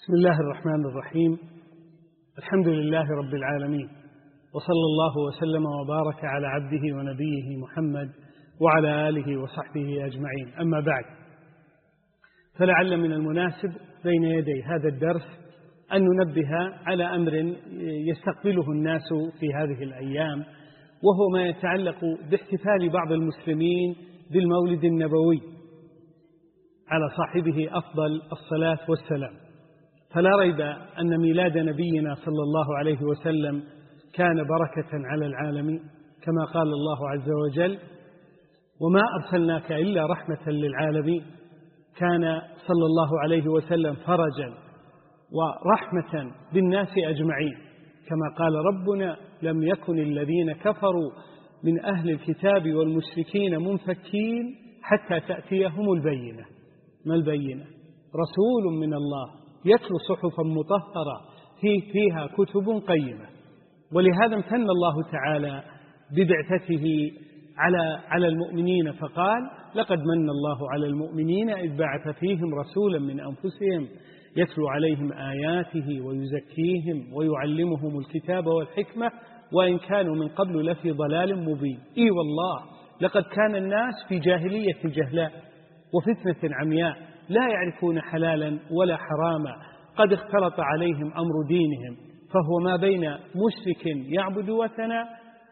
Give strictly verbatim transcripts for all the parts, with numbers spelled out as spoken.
بسم الله الرحمن الرحيم. الحمد لله رب العالمين، وصلى الله وسلم وبارك على عبده ونبيه محمد وعلى آله وصحبه أجمعين. أما بعد، فلعل من المناسب بين يدي هذا الدرس أن ننبه على أمر يستقبله الناس في هذه الأيام، وهو ما يتعلق باحتفال بعض المسلمين بالمولد النبوي على صاحبه أفضل الصلاة والسلام. فلا ريب أن ميلاد نبينا صلى الله عليه وسلم كان بركة على العالمين، كما قال الله عز وجل: وما أرسلناك إلا رحمة للعالمين. كان صلى الله عليه وسلم فرجا ورحمة بالناس أجمعين، كما قال ربنا: لم يكن الذين كفروا من أهل الكتاب والمشركين منفكين حتى تأتيهم البينة. ما البينة؟ رسول من الله يتلو صحفا مطهرة فيه فيها كتب قيمة. ولهذا امتن الله تعالى ببعثته على على المؤمنين، فقال: لقد من الله على المؤمنين إذ بعث فيهم رسولا من أنفسهم يتلو عليهم آياته ويزكيهم ويعلمهم الكتاب والحكمة وإن كانوا من قبل لفي ضلال مبين. إي والله، لقد كان الناس في جاهلية جهلاء وفتنة عمياء، لا يعرفون حلالا ولا حراما، قد اختلط عليهم أمر دينهم، فهو ما بين مشرك يعبد وثنا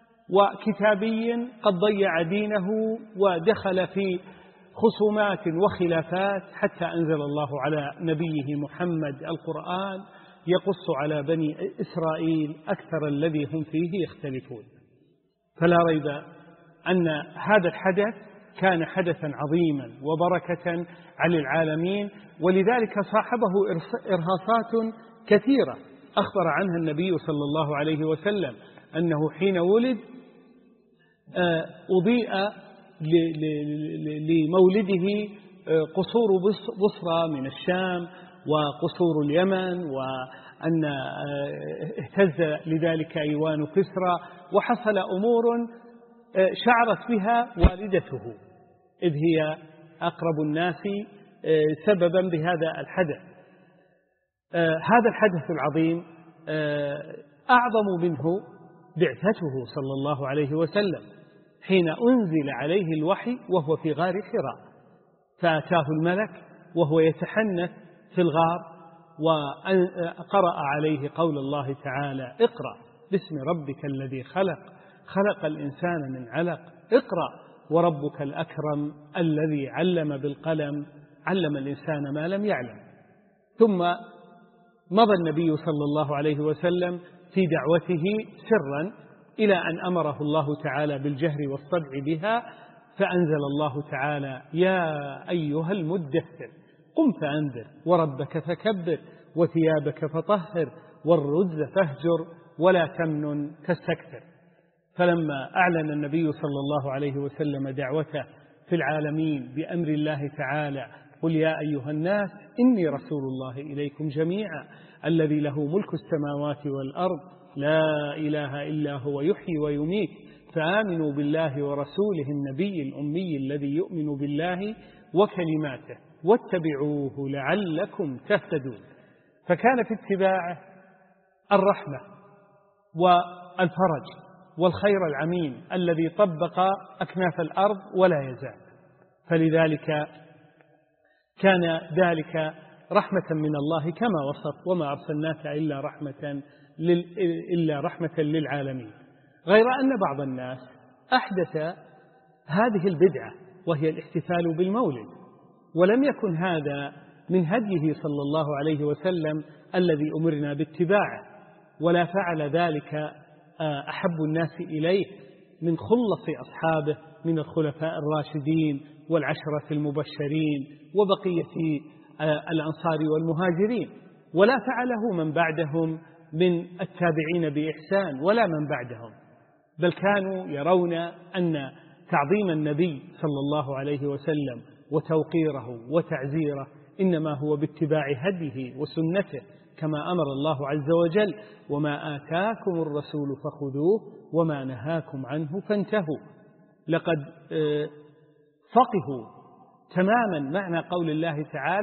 وكتابي قد ضيع دينه ودخل في خصومات وخلافات، حتى أنزل الله على نبيه محمد القرآن يقص على بني إسرائيل أكثر الذي هم فيه يختلفون. فلا ريب أن هذا الحدث كان حدثا عظيما وبركة على العالمين، ولذلك صاحبه إرهاصات كثيرة أخبر عنها النبي صلى الله عليه وسلم أنه حين ولد أضيء لمولده قصور بصرى من الشام وقصور اليمن، وأن اهتز لذلك أيوان كسرى، وحصل أمور شعرت بها والدته إذ هي أقرب الناس سببا بهذا الحدث. هذا الحدث العظيم أعظم منه بعثته صلى الله عليه وسلم حين أنزل عليه الوحي وهو في غار حراء، فأتاه الملك وهو يتحنث في الغار وقرأ عليه قول الله تعالى: اقرأ باسم ربك الذي خلق خلق الإنسان من علق اقرأ وربك الأكرم الذي علم بالقلم علم الإنسان ما لم يعلم. ثم مضى النبي صلى الله عليه وسلم في دعوته سرا إلى أن أمره الله تعالى بالجهر والصدع بها، فأنزل الله تعالى: يا أيها المدثر قم فأنذر وربك فكبر وثيابك فطهر والرجز فاهجر ولا تمنن تستكثر. فلما أعلن النبي صلى الله عليه وسلم دعوته في العالمين بأمر الله تعالى: قل يا أيها الناس إني رسول الله إليكم جميعا الذي له ملك السماوات والأرض لا إله إلا هو يحيي ويميت فآمنوا بالله ورسوله النبي الأمي الذي يؤمن بالله وكلماته واتبعوه لعلكم تهتدون. فكان في اتباعه الرحمة والفرج والخير العميم الذي طبق أكناف الأرض ولا يزال. فلذلك كان ذلك رحمة من الله كما وصف: وما أرسلناك إلا رحمة إلا رحمة للعالمين. غير أن بعض الناس أحدث هذه البدعة وهي الاحتفال بالمولد، ولم يكن هذا من هديه صلى الله عليه وسلم الذي أمرنا باتباعه، ولا فعل ذلك أحب الناس إليه من خلص أصحابه من الخلفاء الراشدين والعشرة المبشرين وبقية الأنصار والمهاجرين، ولا فعله من بعدهم من التابعين بإحسان ولا من بعدهم، بل كانوا يرون أن تعظيم النبي صلى الله عليه وسلم وتوقيره وتعزيره إنما هو باتباع هديه وسنته، كما أمر الله عز وجل: وما آتاكم الرسول فخذوه وما نهاكم عنه فانتهوا. لقد فقهوا تماما معنى قول الله تعالى: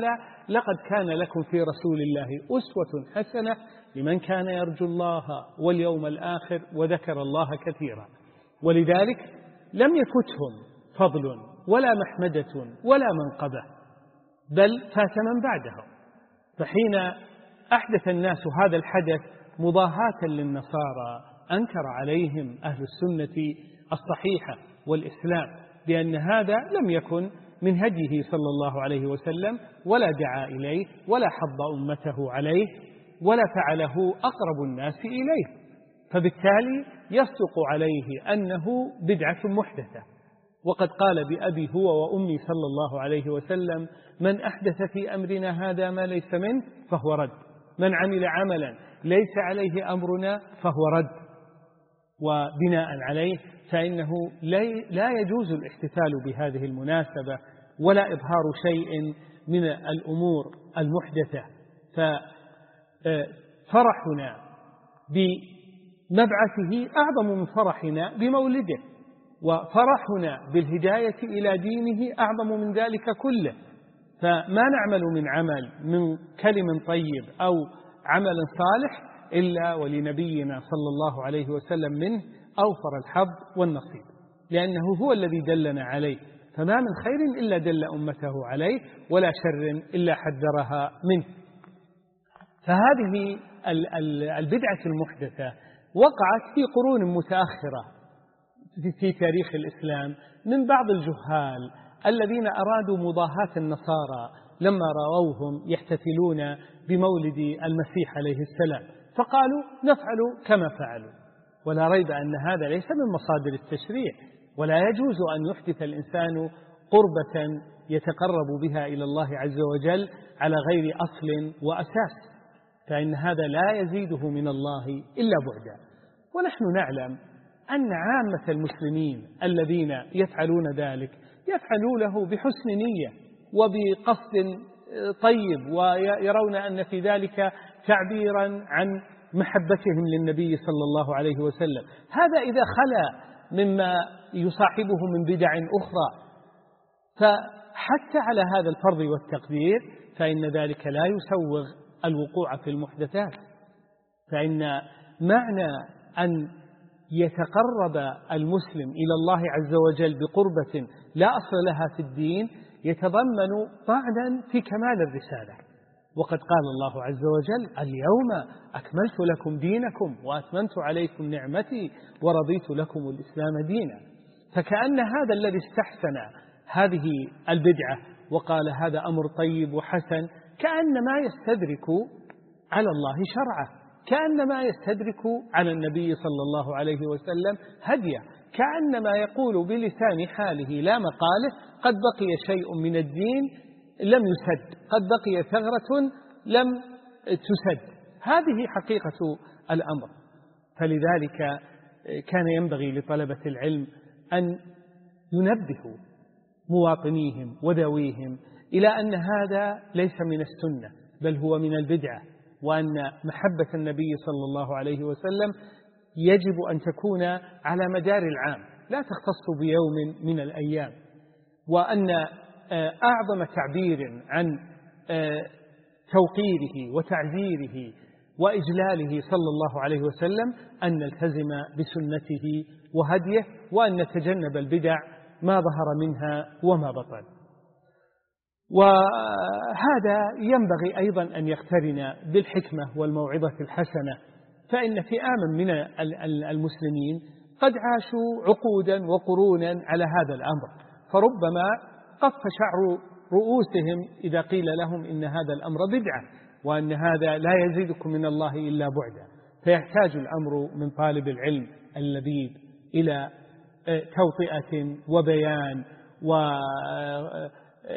لقد كان لكم في رسول الله أسوة حسنة لمن كان يرجو الله واليوم الآخر وذكر الله كثيرا. ولذلك لم يفتهم فضل ولا محمدة ولا منقبة، بل فات من بعدهم. فحين أحدث الناس هذا الحدث مضاهاة للنصارى أنكر عليهم أهل السنة الصحيحة والإسلام بأن هذا لم يكن من هديه صلى الله عليه وسلم، ولا دعا إليه ولا حض أمته عليه ولا فعله أقرب الناس إليه، فبالتالي يصدق عليه أنه بدعة محدثة. وقد قال بأبي هو وأمي صلى الله عليه وسلم: من أحدث في أمرنا هذا ما ليس منه فهو رد، من عمل عملا ليس عليه أمرنا فهو رد. وبناء عليه فإنه لا يجوز الاحتفال بهذه المناسبة ولا إظهار شيء من الأمور المحدثة. ففرحنا بمبعثه أعظم من فرحنا بمولده، وفرحنا بالهداية إلى دينه أعظم من ذلك كله. فما نعمل من عمل من كلم طيب أو عمل صالح إلا ولنبينا صلى الله عليه وسلم منه أوفر الحظ والنصيب، لأنه هو الذي دلنا عليه، فما من خير إلا دل أمته عليه، ولا شر إلا حذرها منه. فهذه البدعة المحدثة وقعت في قرون متأخرة في تاريخ الإسلام من بعض الجهال الذين أرادوا مضاهاة النصارى لما رأوهم يحتفلون بمولد المسيح عليه السلام، فقالوا نفعل كما فعلوا. ولا ريب أن هذا ليس من مصادر التشريع، ولا يجوز أن يحدث الإنسان قربة يتقرب بها إلى الله عز وجل على غير أصل وأساس، فإن هذا لا يزيده من الله إلا بعدا. ونحن نعلم أن عامة المسلمين الذين يفعلون ذلك يفعلونه بحسن نية وبقصد طيب، ويرون أن في ذلك تعبيرا عن محبتهم للنبي صلى الله عليه وسلم. هذا إذا خلا مما يصاحبه من بدع أخرى. فحتى على هذا الفرض والتقدير فإن ذلك لا يسوغ الوقوع في المحدثات، فإن معنى أن يتقرب المسلم إلى الله عز وجل بقربة لا أصل لها في الدين يتضمن طعنا في كمال الرسالة. وقد قال الله عز وجل: اليوم أكملت لكم دينكم وأتممت عليكم نعمتي ورضيت لكم الإسلام دينا. فكأن هذا الذي استحسن هذه البدعة وقال هذا أمر طيب وحسن كأنما يستدرك على الله شرعه، كأنما يستدرك على النبي صلى الله عليه وسلم هديه، كأنما يقول بلسان حاله لا مقاله: قد بقي شيء من الدين لم يسد، قد بقي ثغرة لم تسد. هذه حقيقة الأمر. فلذلك كان ينبغي لطلبة العلم أن ينبهوا مواطنيهم وذويهم إلى أن هذا ليس من السنة بل هو من البدعة، وأن محبة النبي صلى الله عليه وسلم يجب أن تكون على مدار العام لا تختص بيوم من الأيام، وأن أعظم تعبير عن توقيره وتعزيره وإجلاله صلى الله عليه وسلم أن نلتزم بسنته وهديه، وأن نتجنب البدع ما ظهر منها وما بطن. وهذا ينبغي أيضا أن يقترن بالحكمة والموعظة الحسنة، فإن فئاما من المسلمين قد عاشوا عقودا وقرونا على هذا الأمر، فربما قف شعر رؤوسهم إذا قيل لهم إن هذا الأمر بدعة وأن هذا لا يزيدكم من الله إلا بعدا. فيحتاج الأمر من طالب العلم اللبيب إلى توطئة وبيان وتأصيل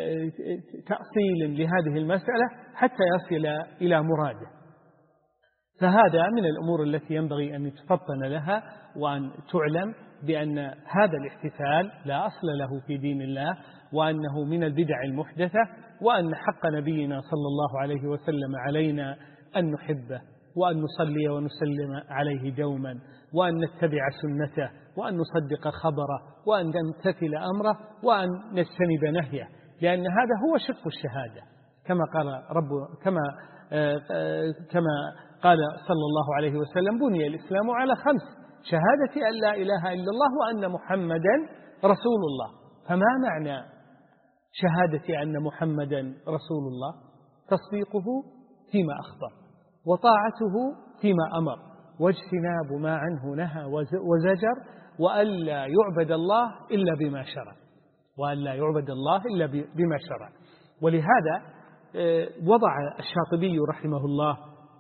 لهذه المسألة حتى يصل إلى مراده. فهذا من الأمور التي ينبغي أن يتفطن لها، وأن تعلم بأن هذا الاحتفال لا أصل له في دين الله، وأنه من البدع المحدثة، وأن حق نبينا صلى الله عليه وسلم علينا أن نحبه وأن نصلي ونسلم عليه دوما، وأن نتبع سنته، وأن نصدق خبره، وأن نمتثل أمره، وأن نجتنب نهيه، لأن هذا هو شق الشهادة. كما قال رب كما كما قال صلى الله عليه وسلم: بني الإسلام على خمس: شهادة أن لا إله إلا الله وأن محمدا رسول الله. فما معنى شهادة أن محمدا رسول الله؟ تصديقه فيما أخبر، وطاعته فيما أمر، واجتناب ما عنه نهى وزجر، وألا يعبد الله إلا بما شرع وألا يعبد الله إلا بما شرع. ولهذا وضع الشاطبي رحمه الله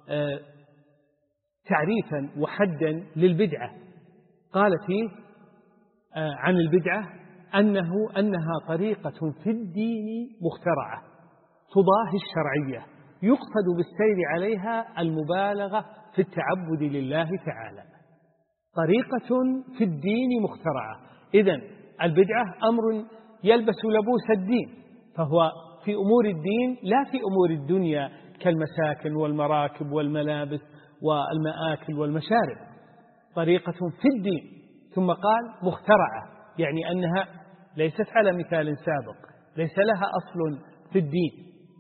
تعريفا وحدا للبدعة، قال فيه عن البدعة أنه أنها طريقة في الدين مخترعة تضاهي الشرعية يقصد بالسير عليها المبالغة في التعبد لله تعالى. طريقة في الدين مخترعة، إذن البدعة أمر يلبس لبوس الدين، فهو في أمور الدين لا في أمور الدنيا كالمساكن والمراكب والملابس والمآكل والمشارب. طريقة في الدين، ثم قال مخترعة، يعني أنها ليست على مثال سابق، ليس لها أصل في الدين.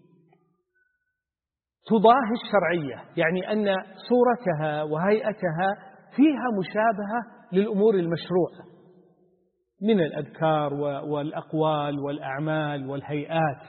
تضاهي الشرعية، يعني أن صورتها وهيئتها فيها مشابهة للأمور المشروعة من الأذكار والأقوال والأعمال والهيئات.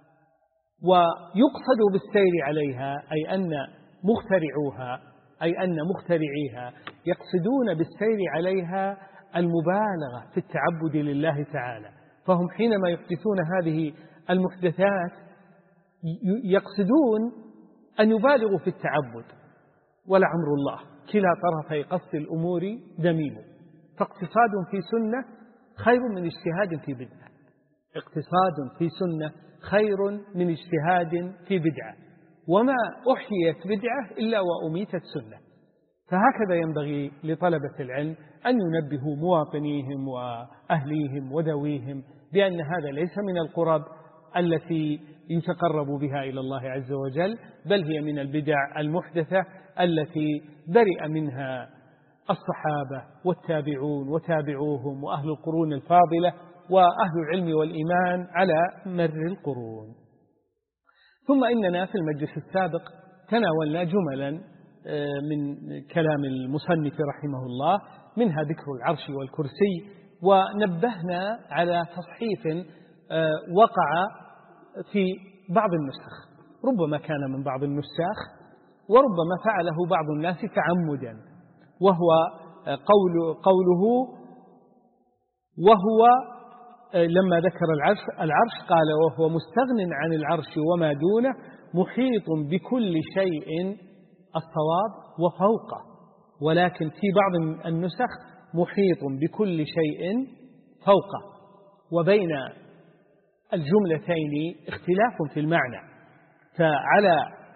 ويقصد بالسير عليها أي أن مخترعوها أي أن مخترعيها يقصدون بالسير عليها المبالغة في التعبد لله تعالى. فهم حينما يحدثون هذه المحدثات يقصدون أن يبالغوا في التعبد، ولعمر الله كلا طرفي قصد الأمور ذميم، فاقتصاد في سنة خير من اجتهاد في بدعة. اقتصاد في سنة خير من اجتهاد في بدعة، وما أحيت بدعة إلا وأميتت سنة. فهكذا ينبغي لطلبة العلم أن ينبهوا مواطنيهم وأهليهم وذويهم بأن هذا ليس من القرب التي يتقرب بها إلى الله عز وجل، بل هي من البدع المحدثة التي برئ منها الصحابة والتابعون وتابعوهم وأهل القرون الفاضلة وأهل العلم والإيمان على مر القرون. ثم إننا في المجلس السابق تناولنا جملا من كلام المصنف رحمه الله، منها ذكر العرش والكرسي، ونبهنا على تصحيف وقع في بعض النسخ، ربما كان من بعض النساخ وربما فعله بعض الناس تعمدا، وهو قول قوله وهو لما ذكر العرش, العرش قال: وهو مستغن عن العرش وما دونه محيط بكل شيء، الصواب وفوقه، ولكن في بعض النسخ محيط بكل شيء فوقه. وبين الجملتين اختلاف في المعنى، فعلى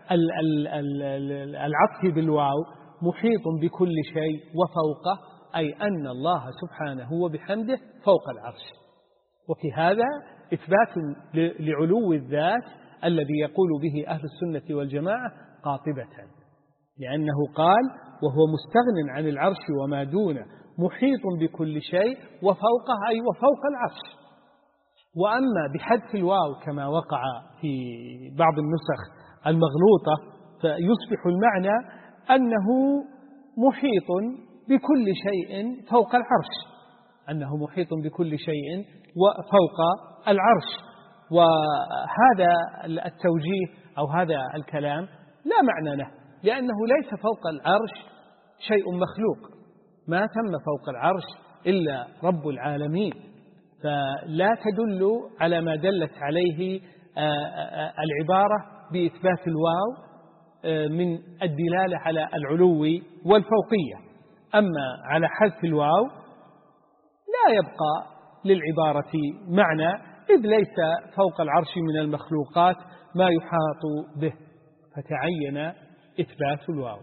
العطف بالواو محيط بكل شيء وفوقه أي أن الله سبحانه وبحمده فوق العرش. وفي هذا إثبات لعلو الذات الذي يقول به أهل السنة والجماعة قاطبة، لأنه قال: وهو مستغن عن العرش وما دونه محيط بكل شيء وفوقه أي وفوق العرش. وأما بحذف الواو كما وقع في بعض النسخ المغلوطة فيصبح المعنى أنه محيط بكل شيء فوق العرش، أنه محيط بكل شيء وفوق العرش. وهذا التوجيه أو هذا الكلام لا معنى له، لأنه ليس فوق العرش شيء مخلوق، ما تم فوق العرش إلا رب العالمين، فلا تدل على ما دلت عليه العبارة بإثبات الواو من الدلالة على العلو والفوقية. أما على حذف الواو لا يبقى للعبارة معنى، إذ ليس فوق العرش من المخلوقات ما يحاط به، فتعين إثبات الواو.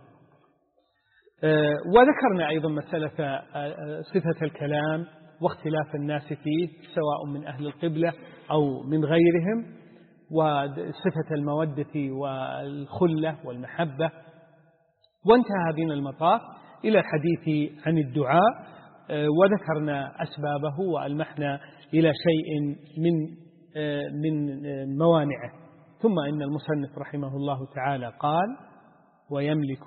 وذكرنا أيضا مسألة صفة الكلام واختلاف الناس فيه سواء من أهل القبلة أو من غيرهم، وصفة المودة والخلة والمحبة. وانتهى بنا المطاف إلى الحديث عن الدعاء، وذكرنا أسبابه وألمحنا إلى شيء من من موانعه. ثم إن المصنف رحمه الله تعالى قال ويملك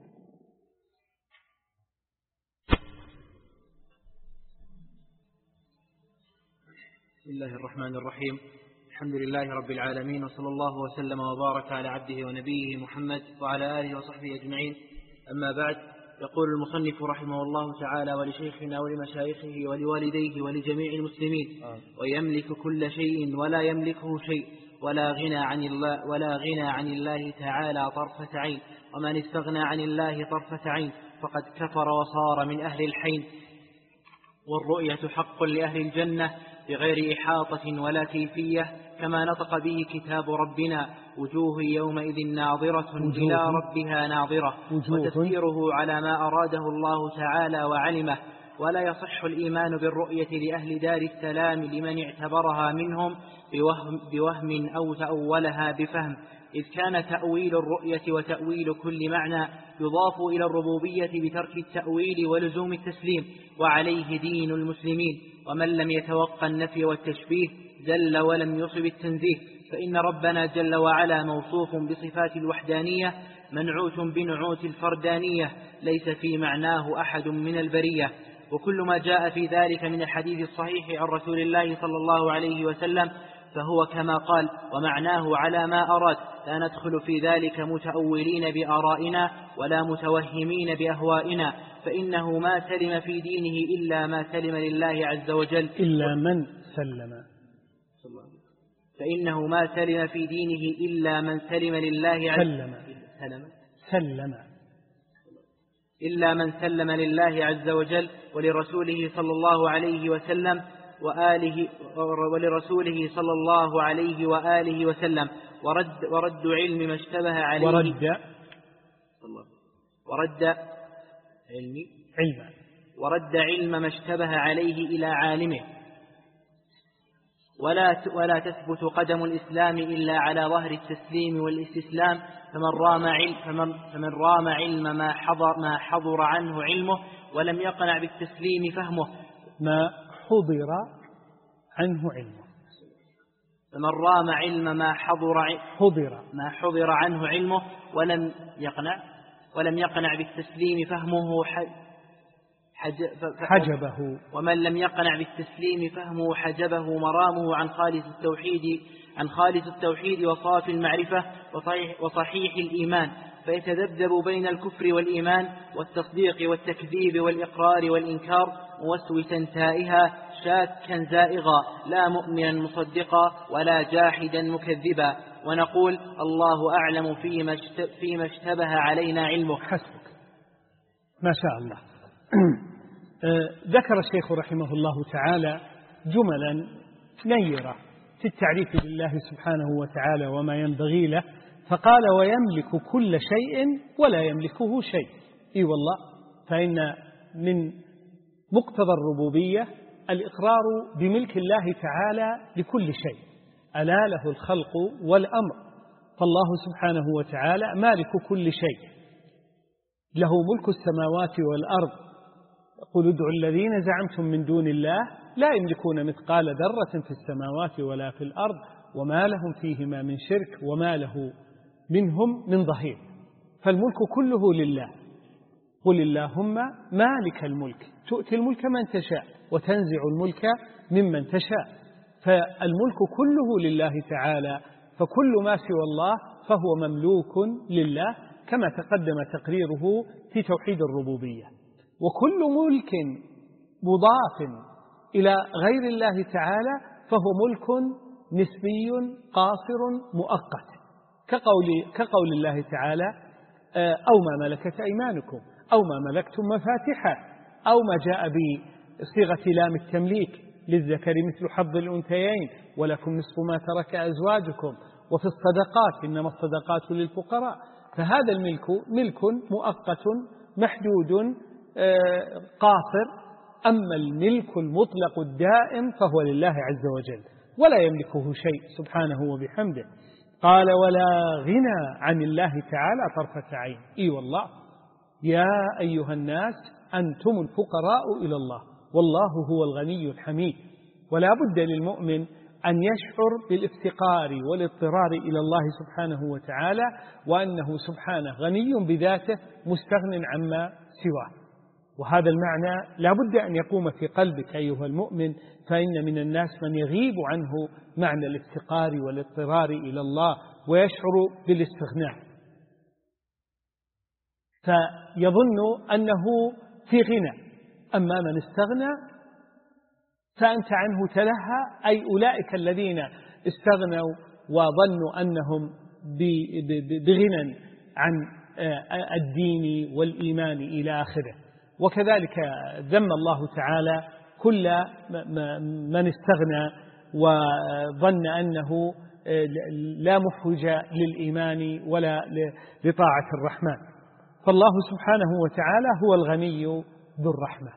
بسم الله الرحمن الرحيم. الحمد لله رب العالمين، وصلى الله وسلم وبارك على عبده ونبيه محمد وعلى آله وصحبه أجمعين. أما بعد، يقول المصنف رحمه الله تعالى: ولشيخنا ولمشايخه ولوالديه ولجميع المسلمين آه. ويملك كل شيء ولا يملكه شيء، ولا غنى عن الله ولا غنى عن الله تعالى طرفة عين، ومن استغنى عن الله طرفة عين فقد كفر وصار من أهل الحين. والرؤية حق لأهل الجنة بغير إحاطة ولا كيفية، كما نطق به كتاب ربنا: وجوه يومئذ ناظرة وجوه إلى ربها ناظرة، وتفسيره على ما أراده الله تعالى وعلمه. ولا يصح الإيمان بالرؤية لأهل دار السلام لمن اعتبرها منهم بوهم, بوهم أو تأولها بفهم، إذ كان تأويل الرؤية وتأويل كل معنى يضاف إلى الربوبية بترك التأويل ولزوم التسليم، وعليه دين المسلمين. ومن لم يتوقع النفي والتشبيه زل ولم يصب التنزيه، فإن ربنا جل وعلا موصوف بصفات الوحدانية منعوت بنعوت الفردانية، ليس في معناه أحد من البرية. وكل ما جاء في ذلك من الحديث الصحيح عن رسول الله صلى الله عليه وسلم فهو كما قال ومعناه على ما أراد، لا ندخل في ذلك متأولين بآرائنا ولا متوهمين بأهوائنا، فإنه ما سلم في دينه إلا ما سلم لله عز وجل إلا من سلم فإنه ما سلم في دينه إلا من سلم لله عز سلم سلم سلم إلا من سلم لله عز وجل ولرسوله صلى الله عليه وسلم وآله ولرسوله صلى الله عليه وآله وسلم ورد ورد علم ما اشتبه عليه ورد ورد علم علم ورد علم ما اشتبه عليه إلى عالمه. ولا ولا تثبت قدم الإسلام إلا على ظهر التسليم والاستسلام، فمن رام علم فمن, فمن رام علم ما حضر ما حضر عنه علمه ولم يقنع بالتسليم فهمه ما حضر عنه علمه فمن رام علم ما حضر حضر ما حضر عنه علمه ولم يقنع ولم يقنع بالتسليم فهمه حجبه ومن لم يقنع بالتسليم فهمه حجبه مرامه عن خالص التوحيد عن خالص التوحيد وصافي المعرفة وصحيح, وصحيح الإيمان، فيتذبذب بين الكفر والإيمان والتصديق والتكذيب والإقرار والإنكار موسوسا تائها شاكا زائغا، لا مؤمنا مصدقا ولا جاحدا مكذبا. ونقول الله أعلم فيما فيما اشتبه علينا علمه. حسبك، ما شاء الله. ذكر الشيخ رحمه الله تعالى جملا نيرة في التعريف بالله سبحانه وتعالى وما ينبغي له، فقال ويملك كل شيء ولا يملكه شيء. إي والله، فإن من مقتضى الربوبية الإقرار بملك الله تعالى لكل شيء، ألا له الخلق والأمر، فالله سبحانه وتعالى مالك كل شيء، له ملك السماوات والأرض. قل ادعوا الذين زعمتم من دون الله لا يملكون مثقال ذرة في السماوات ولا في الأرض وما لهم فيهما من شرك وما له منهم من ظهير، فالملك كله لله. قل اللهم مالك الملك تؤتي الملك من تشاء وتنزع الملك ممن تشاء، فالملك كله لله تعالى، فكل ما سوى الله فهو مملوك لله كما تقدم تقريره في توحيد الربوبية. وكل ملك مضاف إلى غير الله تعالى فهو ملك نسبي قاصر مؤقت، كقول, كقول الله تعالى أو ما ملكت أيمانكم أو ما ملكتم مفاتحه، أو ما جاء بصيغة لام التمليك للذكر مثل حظ الأنثيين ولكم نصف ما ترك أزواجكم، وفي الصدقات إنما الصدقات للفقراء. فهذا الملك ملك مؤقت محدود قاصر. أما الملك المطلق الدائم فهو لله عز وجل ولا يملكه شيء سبحانه وبحمده. قال ولا غنى عن الله تعالى طرفة عين. إي والله، يا أيها الناس أنتم الفقراء إلى الله والله هو الغني الحميد. ولا بد للمؤمن أن يشعر بالافتقار والاضطرار إلى الله سبحانه وتعالى، وأنه سبحانه غني بذاته مستغن عما سواه. وهذا المعنى لا بد أن يقوم في قلبك أيها المؤمن، فإن من الناس من يغيب عنه معنى الافتقار والاضطرار إلى الله ويشعر بالاستغناء، فيظن أنه في غنى. أما من استغنى فأنت عنه تلهى، أي أولئك الذين استغنوا وظنوا أنهم بغنى عن الدين والإيمان إلى آخره. وكذلك ذم الله تعالى كل من استغنى وظن أنه لا محوج للإيمان ولا لطاعة الرحمن. فالله سبحانه وتعالى هو الغني ذو الرحمة،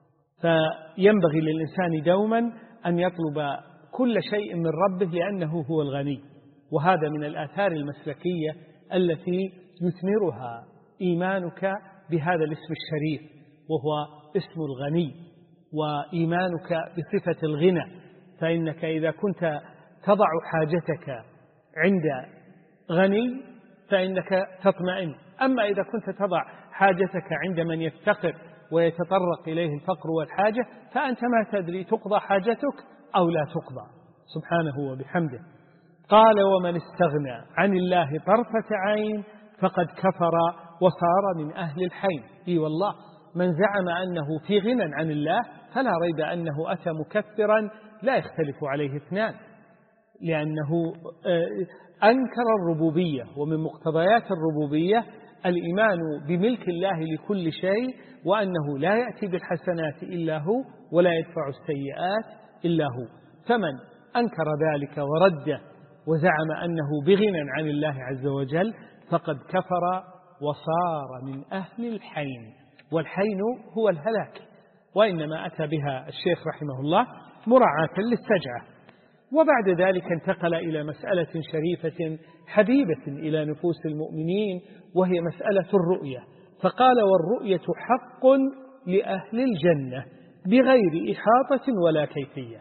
فينبغي للإنسان دوما أن يطلب كل شيء من ربه لأنه هو الغني. وهذا من الآثار المسلكية التي يثمرها إيمانك بهذا الاسم الشريف، وهو اسم الغني، وإيمانك بصفة الغنى. فإنك إذا كنت تضع حاجتك عند غني فإنك تطمئن، أما إذا كنت تضع حاجتك عند من يفتقر ويتطرق إليه الفقر والحاجة فأنت ما تدري تقضى حاجتك أو لا تقضى سبحانه وبحمده. قال: ومن استغنى عن الله طرفة عين فقد كفر وصار من أهل الحين. إي والله، من زعم أنه في غنى عن الله فلا ريب أنه أتى مكفرا لا يختلف عليه اثنان، لأنه أنكر الربوبية، ومن مقتضيات الربوبية الإيمان بملك الله لكل شيء، وأنه لا يأتي بالحسنات إلا هو ولا يدفع السيئات إلا هو. فمن أنكر ذلك ورده وزعم أنه بغنى عن الله عز وجل فقد كفر وصار من أهل الحين. والحين هو الهلاك، وإنما أتى بها الشيخ رحمه الله مراعاة للسجعة. وبعد ذلك انتقل إلى مسألة شريفة حبيبة إلى نفوس المؤمنين، وهي مسألة الرؤية. فقال: والرؤية حق لأهل الجنة بغير إحاطة ولا كيفية.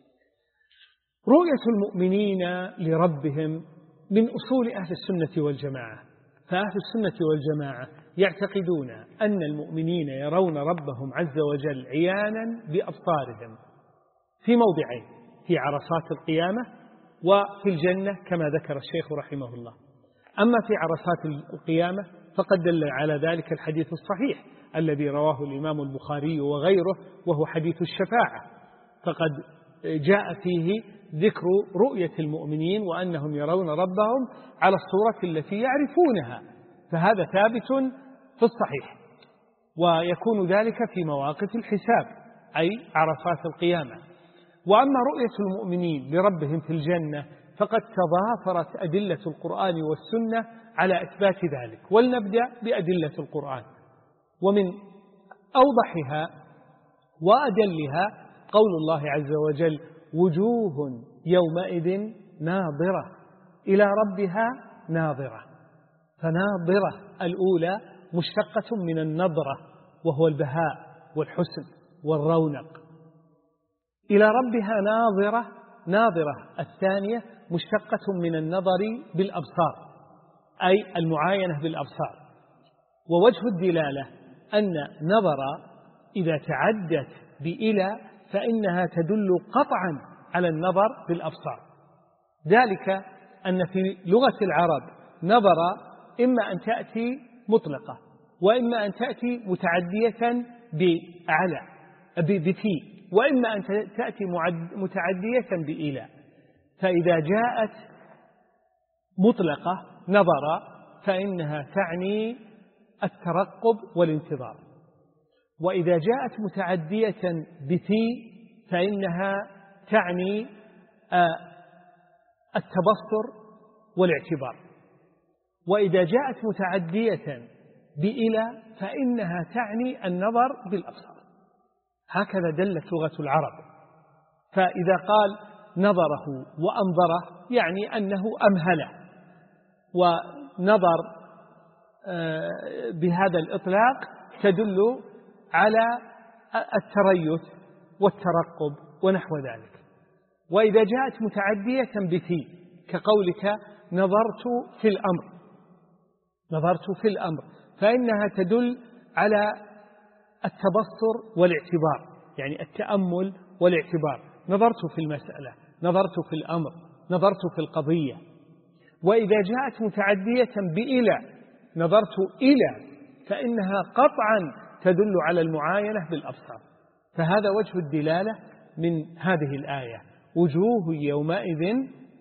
رؤية المؤمنين لربهم من أصول أهل السنة والجماعة. فأهل السنة والجماعة يعتقدون أن المؤمنين يرون ربهم عز وجل عيانا بأبصارهم في موضعين: في عرصات القيامة وفي الجنة كما ذكر الشيخ رحمه الله. أما في عرصات القيامة فقد دل على ذلك الحديث الصحيح الذي رواه الإمام البخاري وغيره، وهو حديث الشفاعة، فقد جاء فيه ذكر رؤية المؤمنين وأنهم يرون ربهم على الصورة التي يعرفونها، فهذا ثابت في الصحيح. ويكون ذلك في مواقف الحساب أي عرصات القيامة. وأما رؤية المؤمنين لربهم في الجنة فقد تضافرت أدلة القرآن والسنة على إثبات ذلك. ولنبدأ بأدلة القرآن، ومن أوضحها وأدلها قول الله عز وجل: وجوه يومئذ ناظرة إلى ربها ناظرة. فناظرة الأولى مشتقة من النظرة، وهو البهاء والحسن والرونق. إلى ربها ناظرة ناظرة الثانية مشتقة من النظر بالأبصار، أي المعاينة بالأبصار. ووجه الدلالة أن نظر إذا تعدت بإلى فإنها تدل قطعا على النظر بالأبصار. ذلك أن في لغة العرب نظر إما أن تأتي مطلقة، وإما أن تأتي متعدية بعلى بفي، وإما أن تأتي متعدية بإلى. فإذا جاءت مطلقة نظر فإنها تعني الترقب والانتظار، وإذا جاءت متعدية بفي فإنها تعني التبصر والاعتبار، وإذا جاءت متعدية بإلى فإنها تعني النظر بالأبصار. هكذا دلت لغة العرب. فإذا قال نظره وأنظره يعني أنه أمهله، ونظر بهذا الإطلاق تدل على التريث والترقب ونحو ذلك. وإذا جاءت متعدية بفي كقولك نظرت في الأمر، نظرت في الأمر، فإنها تدل على التبصر والاعتبار، يعني التأمل والاعتبار. نظرت في المسألة، نظرت في الأمر، نظرت في القضية. وإذا جاءت متعدية بإلى نظرت إلى، فإنها قطعا تدل على المعاينة بالأبصار. فهذا وجه الدلالة من هذه الآية: وجوه يومئذ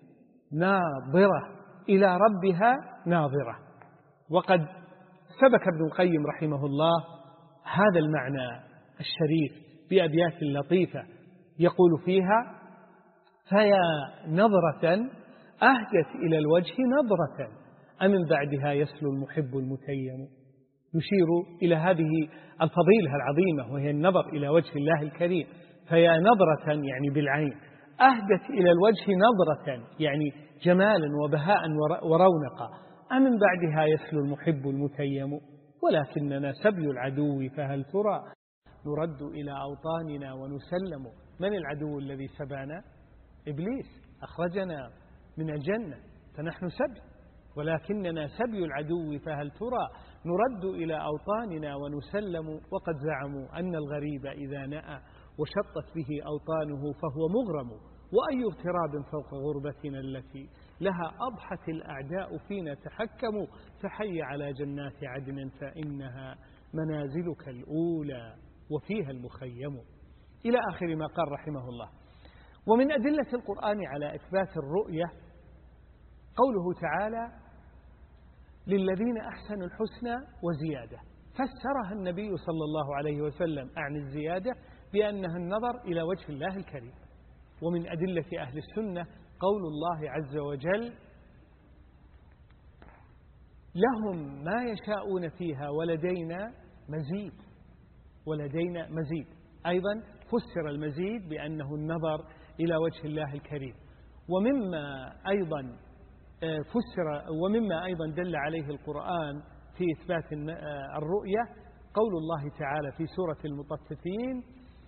ناظرة إلى ربها ناظرة. وقد سبك ابن القيم رحمه الله هذا المعنى الشريف بأبيات لطيفة يقول فيها: فيا نظرة أهدت إلى الوجه نظرة أمن بعدها يسلو المحب المتيم. يشير إلى هذه الفضيلة العظيمة وهي النظر إلى وجه الله الكريم. فيا نظرة يعني بالعين، أهدت إلى الوجه نظرة يعني جمالا وبهاء ورونقا، أمن بعدها يسلو المحب المتيم. ولكننا سبي العدو فهل ترى نرد إلى أوطاننا ونسلم. من العدو الذي سبانا؟ إبليس، أخرجنا من الجنة، فنحن سبي. ولكننا سبي العدو فهل ترى نرد إلى أوطاننا ونسلم. وقد زعموا أن الغريب إذا نأى وشطت به أوطانه فهو مغرم. وأي اغتراب فوق غربتنا التي لها أضحت الأعداء فينا تحكموا. فحي على جنات عدن فإنها منازلك الأولى وفيها المخيم، إلى آخر ما قال رحمه الله. ومن أدلة القرآن على إثبات الرؤية قوله تعالى: للذين أحسنوا الحسنى وزيادة. فسرها النبي صلى الله عليه وسلم عن الزيادة بأنها النظر إلى وجه الله الكريم. ومن أدلة أهل السنة قول الله عز وجل: لهم ما يشاءون فيها ولدينا مزيد. ولدينا مزيد أيضا فسر المزيد بأنه النظر إلى وجه الله الكريم. ومما أيضا فسر ومما أيضا دل عليه القرآن في إثبات الرؤية قول الله تعالى في سورة المطففين: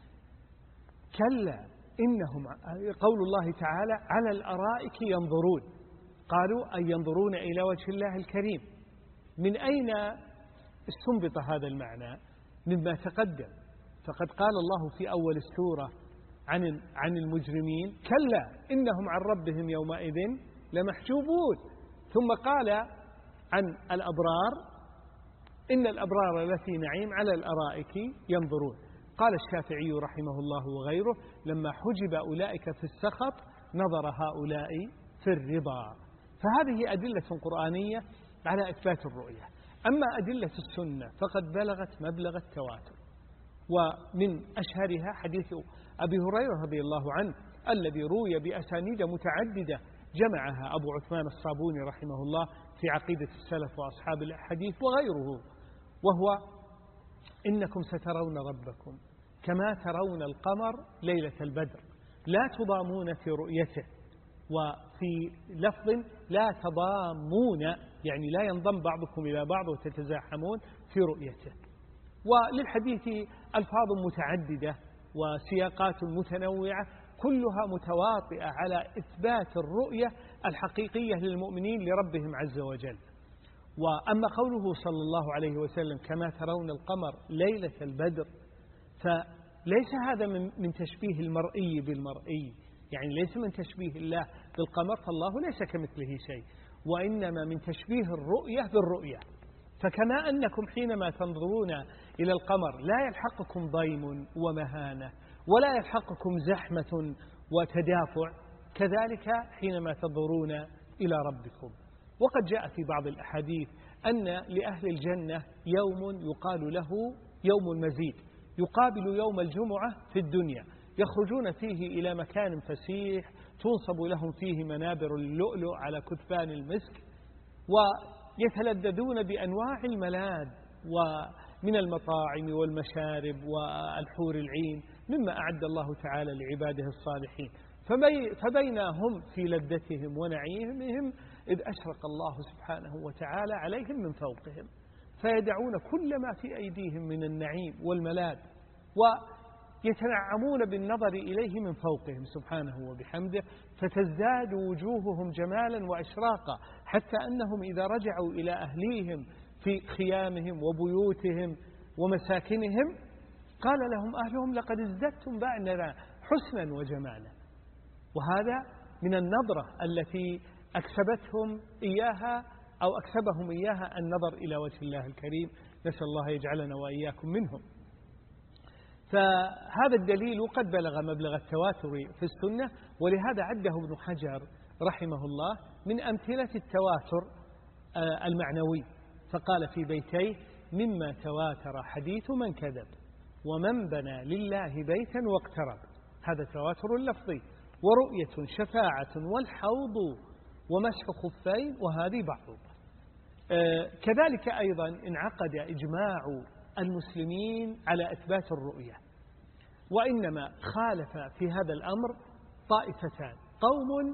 كلا إنهم قول الله تعالى: على الأرائك ينظرون. قالوا أي ينظرون إلى وجه الله الكريم. من أين استنبط هذا المعنى؟ مما تقدم. فقد قال الله في أول السورة عن عن المجرمين: كلا إنهم عن ربهم يومئذ لمحجوبون. ثم قال عن الأبرار: إن الأبرار لفي نعيم على الأرائك ينظرون. قال الشافعي رحمه الله وغيره: لما حجب أولئك في السخط نظر هؤلاء في الرضا. فهذه أدلة قرآنية على إثبات الرؤية. أما أدلة السنة فقد بلغت مبلغ التواتر، ومن أشهرها حديث أبي هريرة رضي الله عنه الذي روي بأسانيد متعددة جمعها أبو عثمان الصابوني رحمه الله في عقيدة السلف وأصحاب الحديث وغيره، وهو: إنكم سترون ربكم كما ترون القمر ليلة البدر لا تضامون في رؤيته. وفي لفظ لا تضامون يعني لا ينضم بعضكم إلى بعض وتتزاحمون في رؤيته. وللحديث ألفاظ متعددة وسياقات متنوعة كلها متواطئة على إثبات الرؤية الحقيقية للمؤمنين لربهم عز وجل. وأما قوله صلى الله عليه وسلم: كما ترون القمر ليلة البدر، فليس هذا من تشبيه المرئي بالمرئي، يعني ليس من تشبيه الله بالقمر، فالله ليس كمثله شيء، وإنما من تشبيه الرؤية بالرؤية. فكما أنكم حينما تنظرون إلى القمر لا يلحقكم ضيم ومهانة ولا يلحقكم زحمة وتدافع، كذلك حينما تنظرون إلى ربكم. وقد جاء في بعض الأحاديث أن لأهل الجنة يوم يقال له يوم المزيد، يقابل يوم الجمعة في الدنيا، يخرجون فيه إلى مكان فسيح تنصب لهم فيه منابر اللؤلؤ على كثبان المسك، ويتلذذون بأنواع الملاذ ومن المطاعم والمشارب والحور العين مما أعد الله تعالى لعباده الصالحين. فبينا هم في لذتهم ونعيمهم إذ أشرق الله سبحانه وتعالى عليهم من فوقهم، فيدعون كل ما في أيديهم من النعيم والملاذ. يتنعمون بالنظر إليه من فوقهم سبحانه وبحمده، فتزداد وجوههم جمالا وإشراقا، حتى أنهم إذا رجعوا إلى أهليهم في خيامهم وبيوتهم ومساكنهم قال لهم أهلهم لقد ازددتم بعدنا حسنا وجمالا. وهذا من النظرة التي أكسبتهم إياها أو أكسبهم إياها النظر إلى وجه الله الكريم، نسأل الله يجعلنا وإياكم منهم. فهذا الدليل قد بلغ مبلغ التواتر في السنة، ولهذا عده ابن حجر رحمه الله من أمثلة التواتر المعنوي، فقال في بيتيه: مما تواتر حديث من كذب ومن بنى لله بيتا واقترب. هذا تواتر لفظي. ورؤية شفاعة والحوض ومسح خفين، وهذه بعض. كذلك أيضا انعقد إجماع المسلمين على إثبات الرؤية، وإنما خالف في هذا الأمر طائفتان: قوم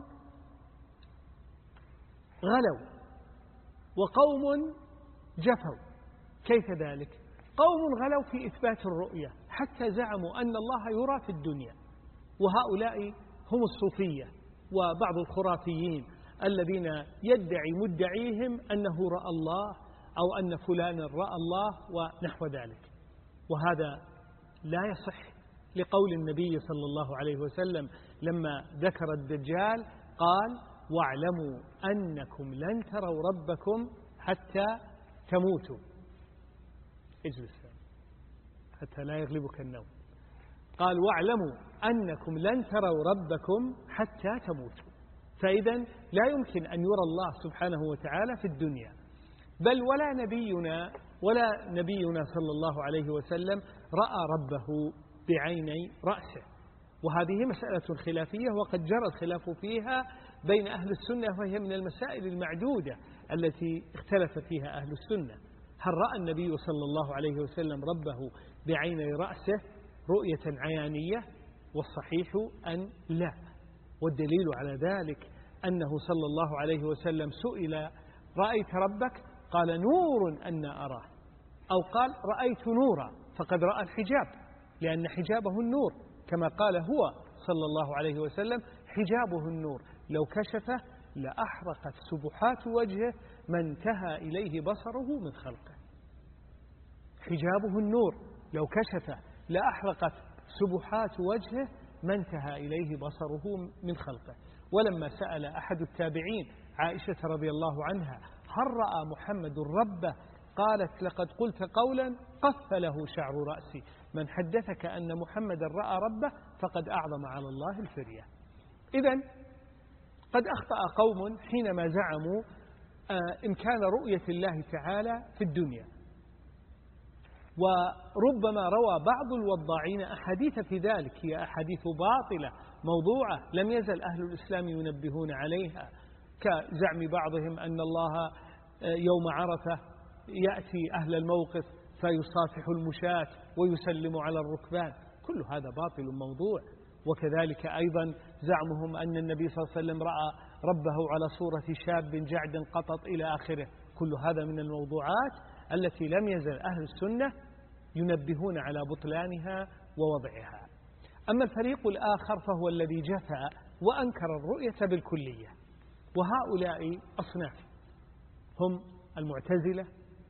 غلوا وقوم جفوا. كيف ذلك؟ قوم غلوا في إثبات الرؤية حتى زعموا أن الله يرى في الدنيا، وهؤلاء هم الصوفية وبعض الخرافيين الذين يدعي مدعيهم أنه رأى الله أو أن فلان رأى الله ونحو ذلك. وهذا لا يصح لقول النبي صلى الله عليه وسلم لما ذكر الدجال قال: واعلموا أنكم لن تروا ربكم حتى تموتوا. اجلس حتى لا يغلبك النوم. قال: واعلموا أنكم لن تروا ربكم حتى تموتوا. فإذا لا يمكن أن يرى الله سبحانه وتعالى في الدنيا، بل ولا نبينا ولا نبينا صلى الله عليه وسلم رأى ربه بعيني رأسه. وهذه مسألة خلافية، وقد جرى الخلاف فيها بين أهل السنة، وهي من المسائل المعدودة التي اختلف فيها أهل السنة. هل رأى النبي صلى الله عليه وسلم ربه بعيني رأسه رؤية عيانية؟ والصحيح أن لا. والدليل على ذلك أنه صلى الله عليه وسلم سئل: رأيت ربك؟ قال: نور أن أراه. أو قال: رأيت نورا، فقد رأى الحجاب، لأن حجابه النور، كما قال هو صلى الله عليه وسلم: حجابه النور لو كشفه لأحرقت سبحات وجهه ما انتهى إليه بصره من خلقه. حجابه النور لو كشفه لأحرقت سبحات وجهه ما انتهى إليه بصره من خلقه. ولما سأل أحد التابعين عائشة رضي الله عنها: هل رأى محمد ربه؟ قالت: لقد قلت قولا قف له شعر رأسي، من حدثك أن محمد رأى ربه فقد أعظم على الله الفرية. إذن قد أخطأ قوم حينما زعموا إمكان رؤية الله تعالى في الدنيا، وربما روى بعض الوضاعين أحاديث في ذلك، هي أحاديث باطلة موضوعة لم يزل أهل الإسلام ينبهون عليها، كزعم بعضهم أن الله يوم عرفة يأتي أهل الموقف فيصافح المشاة ويسلم على الركبان. كل هذا باطل موضوع. وكذلك أيضا زعمهم أن النبي صلى الله عليه وسلم رأى ربه على صورة شاب جعد قطط إلى آخره. كل هذا من الموضوعات التي لم يزل أهل السنة ينبهون على بطلانها ووضعها. أما الفريق الآخر فهو الذي جفى وأنكر الرؤية بالكلية، وهؤلاء أصناف، هم المعتزلة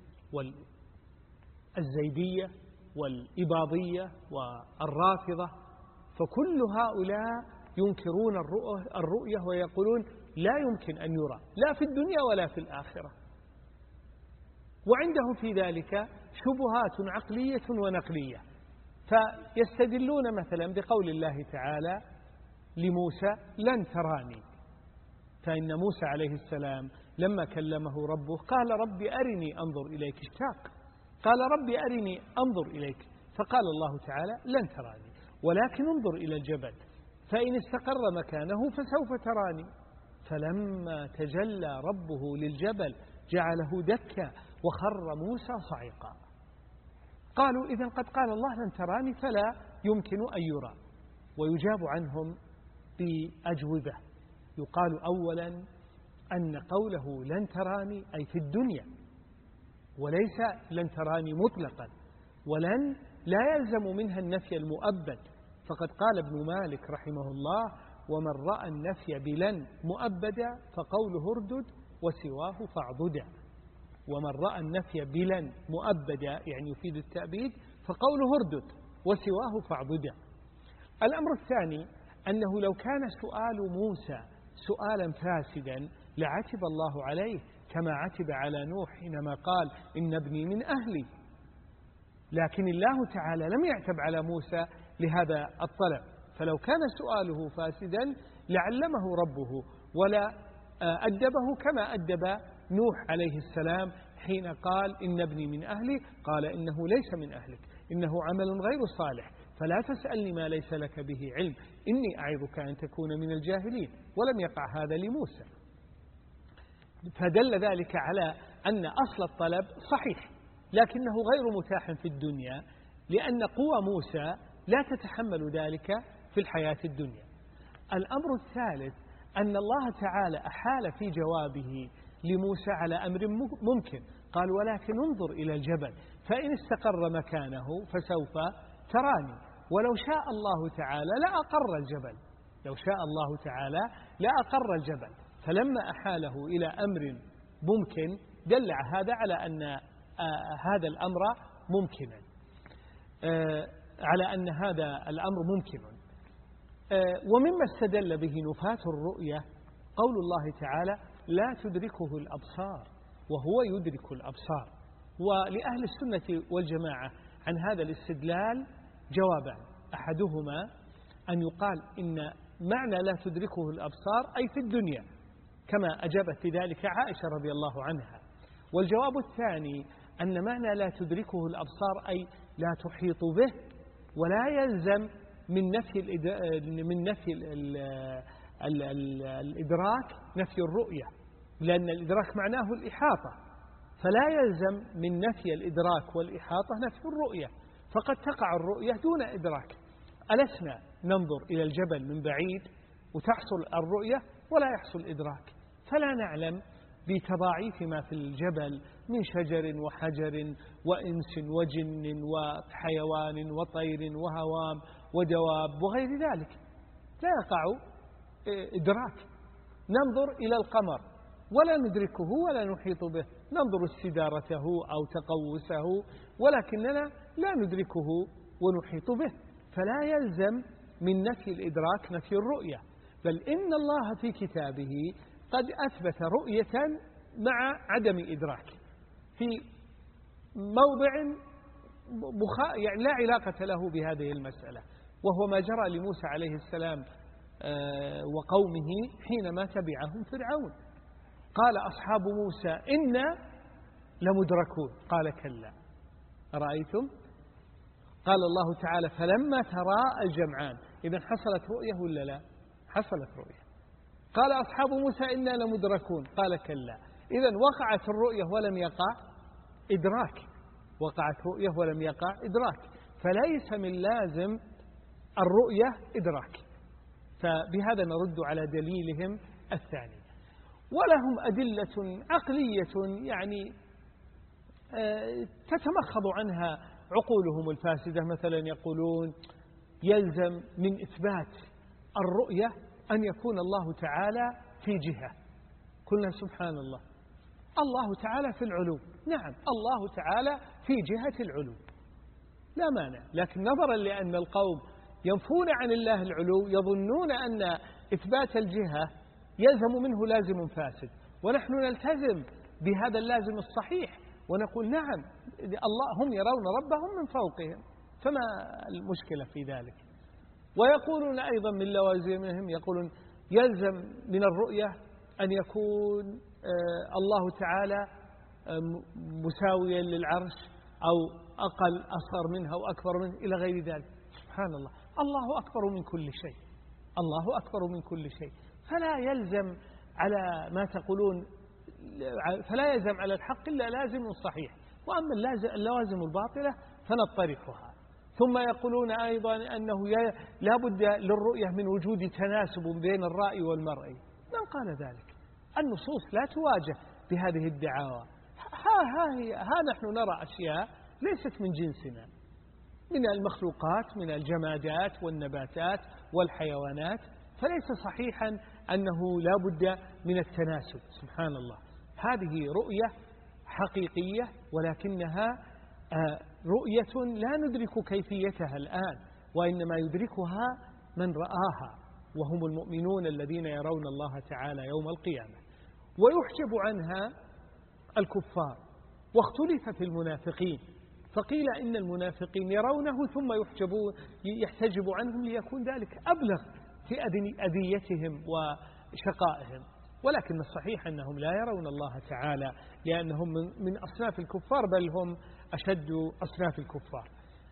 والزيدية والإباضية والرافضة. فكل هؤلاء ينكرون الرؤية ويقولون لا يمكن أن يرى لا في الدنيا ولا في الآخرة. وعندهم في ذلك شبهات عقلية ونقلية، فيستدلون مثلا بقول الله تعالى لموسى: لن تراني. فإن موسى عليه السلام لما كلمه ربه قال: ربي أرني أنظر إليك. اشتاق، قال: ربي أرني أنظر إليك. فقال الله تعالى: لن تراني ولكن انظر إلى الجبل فإن استقر مكانه فسوف تراني. فلما تجلى ربه للجبل جعله دكا وخر موسى صعقا. قالوا: إذن قد قال الله لن تراني فلا يمكن أن يرى. ويجاب عنهم بأجوبة. يقال أولا أن قوله لن تراني أي في الدنيا، وليس لن تراني مطلقا، ولن لا يلزم منها النفي المؤبد، فقد قال ابن مالك رحمه الله: ومن رأى النفي بلن مؤبدا فقوله اردد وسواه فاعضدا. ومن رأى النفي بلن مؤبدا يعني يفيد التأبيد فقوله اردد وسواه فاعضدا. الأمر الثاني أنه لو كان سؤال موسى سؤالا فاسدا لعتب الله عليه كما عتب على نوح حينما قال: إن ابني من أهلي. لكن الله تعالى لم يعتب على موسى لهذا الطلب، فلو كان سؤاله فاسدا لعلمه ربه ولا أدبه كما أدب نوح عليه السلام حين قال: إن ابني من أهلي. قال: إنه ليس من أهلك، إنه عمل غير صالح، فلا تسألني ما ليس لك به علم، إني أعظك أن تكون من الجاهلين. ولم يقع هذا لموسى، فدل ذلك على أن أصل الطلب صحيح لكنه غير متاح في الدنيا، لأن قوى موسى لا تتحمل ذلك في الحياة الدنيا. الأمر الثالث أن الله تعالى أحال في جوابه لموسى على أمر ممكن، قال: ولكن انظر إلى الجبل فإن استقر مكانه فسوف تراني. ولو شاء الله تعالى لأقر الجبل، لو شاء الله تعالى لأقر الجبل. فلما أحاله إلى أمر ممكن دل هذا على أن آه هذا الأمر ممكنا، آه على أن هذا الأمر ممكن. آه ومما استدل به نفاة الرؤية قول الله تعالى: لا تدركه الأبصار وهو يدرك الأبصار. ولأهل السنة والجماعة عن هذا الاستدلال جوابان: أحدهما أن يقال إن معنى لا تدركه الأبصار أي في الدنيا، كما أجابت بذلك عائشة رضي الله عنها. والجواب الثاني أن معنى لا تدركه الأبصار أي لا تحيط به، ولا يلزم من نفي من نفي الإدراك نفي الرؤية، لأن الإدراك معناه الإحاطة، فلا يلزم من نفي الإدراك والإحاطة نفي الرؤية، فقد تقع الرؤية دون إدراك. ألسنا ننظر إلى الجبل من بعيد وتحصل الرؤية ولا يحصل إدراك، فلا نعلم بتضاعيف ما في الجبل من شجر وحجر وإنس وجن وحيوان وطير وهوام ودواب وغير ذلك، لا يقع إدراك. ننظر إلى القمر ولا ندركه ولا نحيط به، ننظر استدارته أو تقوسه ولكننا لا ندركه ونحيط به، فلا يلزم من نفي الإدراك نفي الرؤية. بل إن الله في كتابه قد أثبت رؤية مع عدم إدراك في موضع مخ... يعني لا علاقة له بهذه المسألة، وهو ما جرى لموسى عليه السلام وقومه حينما تبعهم فرعون. قال أصحاب موسى إنا لمدركون، قال كلا أرأيتم. قال الله تعالى فلما تراءى الجمعان، إذن حصلت رؤية ولا لا؟ حصلت رؤية. قال أصحاب موسى إنا لمدركون، قال كلا. إذن وقعت الرؤية ولم يقع إدراك، وقعت رؤية ولم يقع إدراك، فليس من لازم الرؤية إدراك. فبهذا نرد على دليلهم الثاني. ولهم أدلة عقلية يعني تتمخض عنها عقولهم الفاسدة، مثلا يقولون يلزم من إثبات الرؤية أن يكون الله تعالى في جهة. قلنا سبحان الله، الله تعالى في العلو، نعم الله تعالى في جهة العلو لا مانع، لكن نظرا لأن القوم ينفون عن الله العلو يظنون أن إثبات الجهة يلزم منه لازم فاسد، ونحن نلتزم بهذا اللازم الصحيح ونقول نعم الله هم يرون ربهم من فوقهم، فما المشكلة في ذلك. ويقولون أيضا من لوازمهم يقولون يلزم من الرؤية أن يكون الله تعالى مساويا للعرش أو أقل أصغر منها أو أكبر منه إلى غير ذلك. سبحان الله، الله أكبر من كل شيء، الله أكبر من كل شيء، فلا يلزم على ما تقولون، فلا يلزم على الحق إلا لازم صحيح، وأما اللوازم الباطلة فنطرحها. ثم يقولون أيضا أنه لا بد للرؤية من وجود تناسب بين الرأي والمرئي. من قال ذلك؟ النصوص لا تواجه بهذه الدعاوى. ها, ها, هي ها نحن نرى أشياء ليست من جنسنا، من المخلوقات من الجمادات والنباتات والحيوانات، فليس صحيحا أنه لا بد من التناسل. سبحان الله، هذه رؤية حقيقية، ولكنها رؤية لا ندرك كيفيتها الآن، وإنما يدركها من رآها، وهم المؤمنون الذين يرون الله تعالى يوم القيامة. ويحجب عنها الكفار، واختلف في المنافقين، فقيل إن المنافقين يرونه ثم يحجبون يحتجب عنهم ليكون ذلك أبلغ في أذيتهم وشقائهم، ولكن الصحيح أنهم لا يرون الله تعالى، لأنهم من أصناف الكفار، بل هم أشد أصناف الكفار.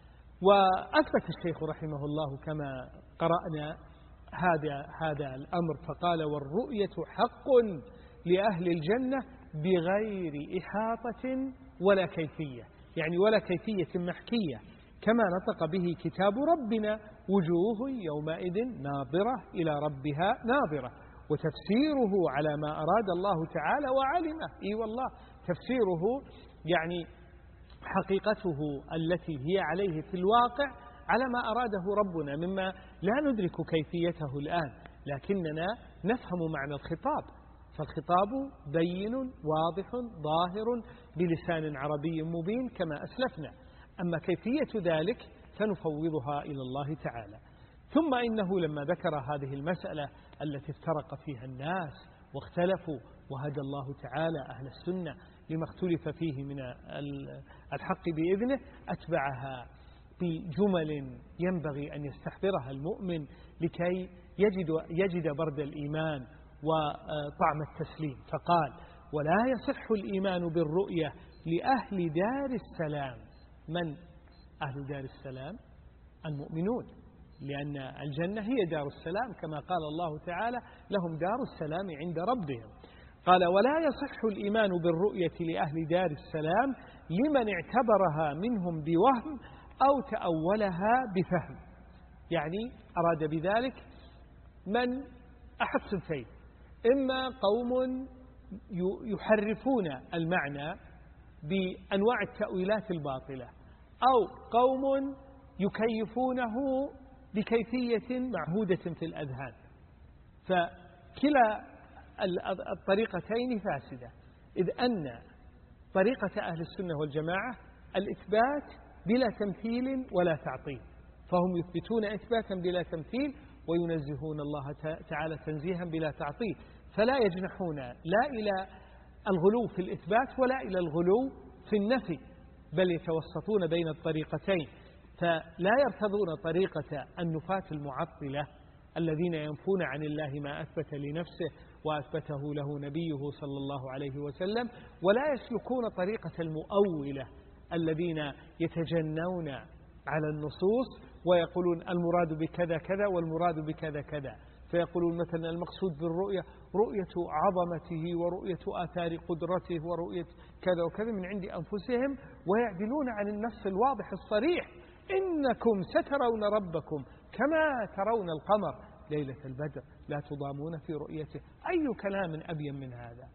وأثبت الشيخ رحمه الله كما قرأنا هذا هذا الأمر، فقال: والرؤية حق لأهل الجنة بغير إحاطة ولا كيفية، يعني ولا كيفية محكية، كما نطق به كتاب ربنا: وجوه يومئذ ناظرة إلى ربها ناظرة. وتفسيره على ما أراد الله تعالى وعلمه، إي والله تفسيره يعني حقيقته التي هي عليه في الواقع على ما أراده ربنا، مما لا ندرك كيفيته الآن، لكننا نفهم معنى الخطاب، فالخطاب بين واضح ظاهر بلسان عربي مبين كما أسلفنا، أما كيفية ذلك فنفوضها إلى الله تعالى. ثم إنه لما ذكر هذه المسألة التي افترق فيها الناس واختلفوا، وهدى الله تعالى أهل السنة لما اختلف فيه من الحق بإذنه، أتبعها بجمل ينبغي أن يستحضرها المؤمن لكي يجد, يجد برد الإيمان وطعم التسليم، فقال: ولا يصح الإيمان بالرؤية لأهل دار السلام. من أهل دار السلام؟ المؤمنون، لأن الجنة هي دار السلام، كما قال الله تعالى: لهم دار السلام عند ربهم. قال: ولا يصح الإيمان بالرؤية لأهل دار السلام لمن اعتبرها منهم بوهم أو تأولها بفهم. يعني أراد بذلك من أحد صنفين: إما قوم يحرفون المعنى بأنواع التأويلات الباطلة، أو قوم يكيفونه بكيفية معهودة في الأذهان، فكلا الطريقتين فاسدة، إذ أن طريقة أهل السنة والجماعة الإثبات بلا تمثيل ولا تعطيل، فهم يثبتون إثباتا بلا تمثيل وينزهون الله تعالى تنزيها بلا تعطيل، فلا يجنحون لا إلى الغلو في الإثبات ولا إلى الغلو في النفي، بل يتوسطون بين الطريقتين، فلا يرتضون طريقة النفاة المعطلة الذين ينفون عن الله ما أثبت لنفسه وأثبته له نبيه صلى الله عليه وسلم، ولا يسلكون طريقة المؤولة الذين يتجنون على النصوص ويقولون المراد بكذا كذا والمراد بكذا كذا، فيقولون مثلا المقصود بالرؤية رؤية عظمته ورؤية آثار قدرته ورؤية كذا وكذا من عند أنفسهم، ويعدلون عن النص الواضح الصريح: إنكم سترون ربكم كما ترون القمر ليلة البدر لا تضامون في رؤيته. أي كلام أبين من هذا؟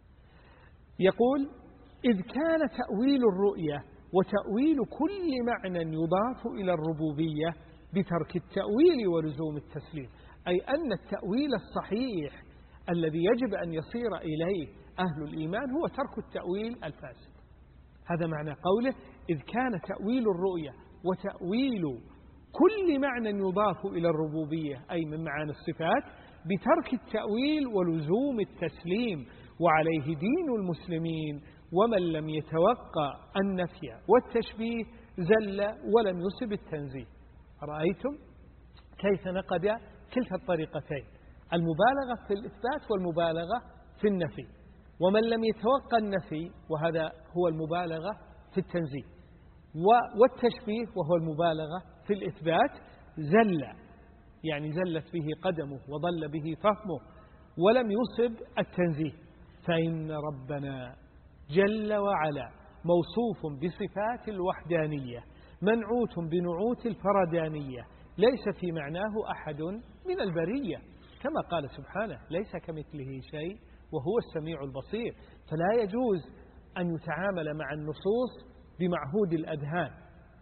يقول: إذ كان تأويل الرؤية وتأويل كل معنى يضاف إلى الربوبية بترك التأويل ولزوم التسليم، أي أن التأويل الصحيح الذي يجب أن يصير إليه أهل الإيمان هو ترك التأويل الفاسد. هذا معنى قوله: إذ كان تأويل الرؤية وتأويل كل معنى يضاف إلى الربوبية، أي من معاني الصفات، بترك التأويل ولزوم التسليم، وعليه دين المسلمين، ومن لم يتوقع النفي والتشبيه زل ولم يصب التنزيه. رأيتم كيف نقد كلتا الطريقتين، المبالغة في الإثبات والمبالغة في النفي، ومن لم يتوقع النفي وهذا هو المبالغة في التنزيه، والتشبيه وهو المبالغة في الإثبات زل، يعني زلت به قدمه وضل به فهمه ولم يصب التنزيه. فإن ربنا جل وعلا موصوف بصفات الوحدانية منعوت بنعوت الفردانية، ليس في معناه أحد من البرية، كما قال سبحانه: ليس كمثله شيء وهو السميع البصير. فلا يجوز أن يتعامل مع النصوص بمعهود الأذهان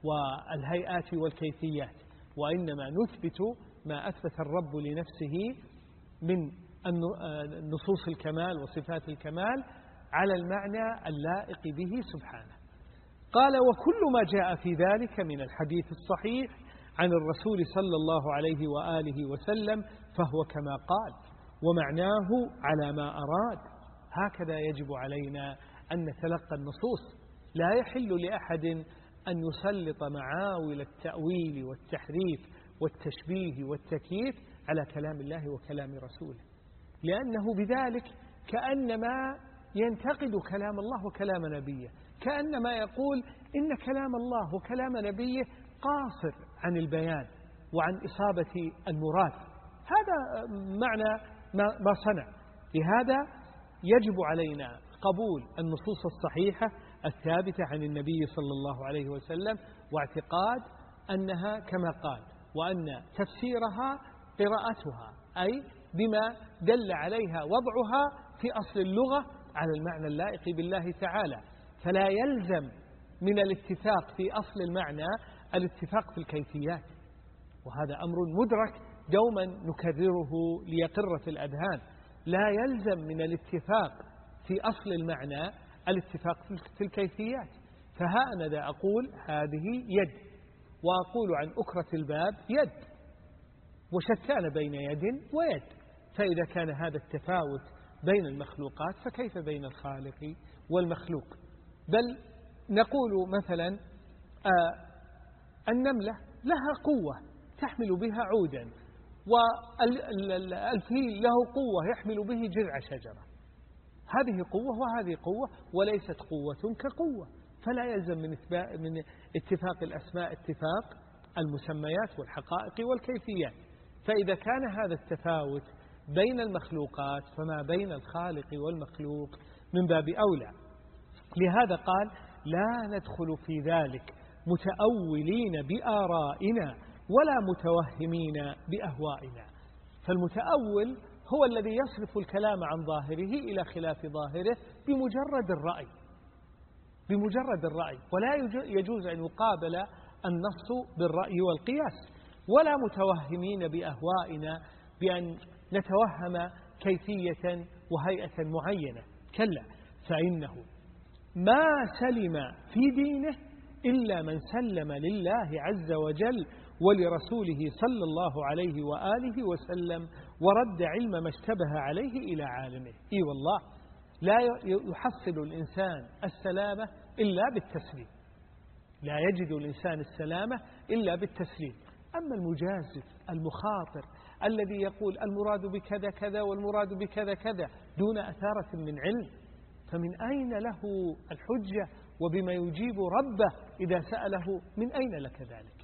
والهيئات والكيفيات، وإنما نثبت ما أثبت الرب لنفسه من نصوص الكمال وصفات الكمال على المعنى اللائق به سبحانه. قال: وكل ما جاء في ذلك من الحديث الصحيح عن الرسول صلى الله عليه وآله وسلم فهو كما قال، ومعناه على ما أراد. هكذا يجب علينا أن نتلقى النصوص. لا يحل لأحد أن يسلط معاول التأويل والتحريف والتشبيه والتكييف على كلام الله وكلام رسوله، لأنه بذلك كأنما ينتقد كلام الله وكلام نبيه، كأنما يقول إن كلام الله وكلام نبيه قاصر عن البيان وعن إصابة المراد. هذا معنى ما صنع. لهذا يجب علينا قبول النصوص الصحيحة الثابتة عن النبي صلى الله عليه وسلم، واعتقاد أنها كما قال، وأن تفسيرها قراءتها، أي بما دل عليها وضعها في أصل اللغة على المعنى اللائق بالله تعالى. فلا يلزم من الاتفاق في أصل المعنى الاتفاق في الكيفيات، وهذا أمر مدرك دوما نكرره ليقر في الأذهان. لا يلزم من الاتفاق في أصل المعنى الاتفاق في الكيفيات. فها أنا ذا أقول هذه يد، وأقول عن أكرة الباب يد، وشتان بين يد ويد. فإذا كان هذا التفاوت بين المخلوقات فكيف بين الخالق والمخلوق؟ بل نقول مثلا آه النملة لها قوة تحمل بها عودا، والفيل له قوة يحمل به جذع شجرة. هذه قوة وهذه قوة، وليست قوة كقوة. فلا يلزم من من اتفاق الأسماء اتفاق المسميات والحقائق والكيفيات. فإذا كان هذا التفاوت بين المخلوقات فما بين الخالق والمخلوق من باب أولى. لهذا قال: لا ندخل في ذلك متأولين بآرائنا ولا متوهمين بأهوائنا. فالمتأول هو الذي يصرف الكلام عن ظاهره إلى خلاف ظاهره بمجرد الرأي بمجرد الرأي ولا يجوز أن يقابل النص بالرأي والقياس. ولا متوهمين بأهوائنا بأن نتوهم كيفية وهيئة معينة، كلا، فإنه ما سلم في دينه إلا من سلم لله عز وجل ولرسوله صلى الله عليه وآله وسلم ورد علم ما اشتبه عليه إلى عالمه. إي والله لا يحصل الإنسان السلامة إلا بالتسليم، لا يجد الإنسان السلامة إلا بالتسليم. أما المجازف المخاطر الذي يقول المراد بكذا كذا والمراد بكذا كذا دون أثارة من علم، فمن أين له الحجة وبما يجيب ربه إذا سأله؟ من أين لك ذلك؟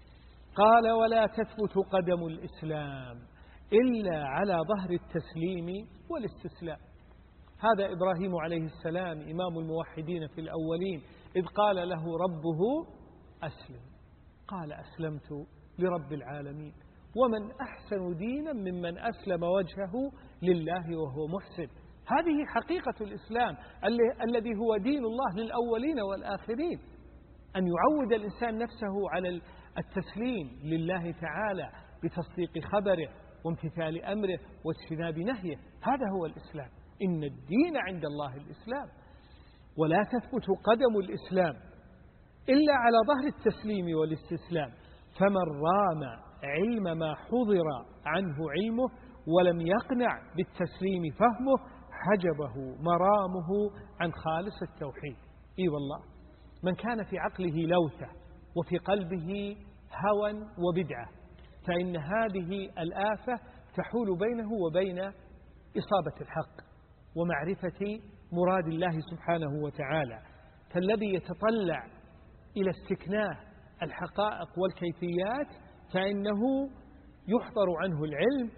قال: ولا تثبت قدم الإسلام إلا على ظهر التسليم والاستسلام. هذا إبراهيم عليه السلام إمام الموحدين في الأولين إذ قال له ربه أسلم، قال: أسلمت لرب العالمين، ومن أحسن دينا ممن أسلم وجهه لله وهو محسن. هذه حقيقة الإسلام الذي هو دين الله للأولين والآخرين، أن يعود الإنسان نفسه على التسليم لله تعالى بتصديق خبره وامتثال أمره واجتناب نهيه. هذا هو الإسلام، إن الدين عند الله الإسلام. ولا تثبت قدم الإسلام إلا على ظهر التسليم والاستسلام، فمن رام علم ما حضر عنه علمه ولم يقنع بالتسليم فهمه حجبه مرامه عن خالص التوحيد. إي والله من كان في عقله لوثة وفي قلبه هوى وبدعة فإن هذه الآفة تحول بينه وبين إصابة الحق ومعرفة مراد الله سبحانه وتعالى. فالذي يتطلع إلى استكناء الحقائق والكيفيات فإنه يحضر عنه العلم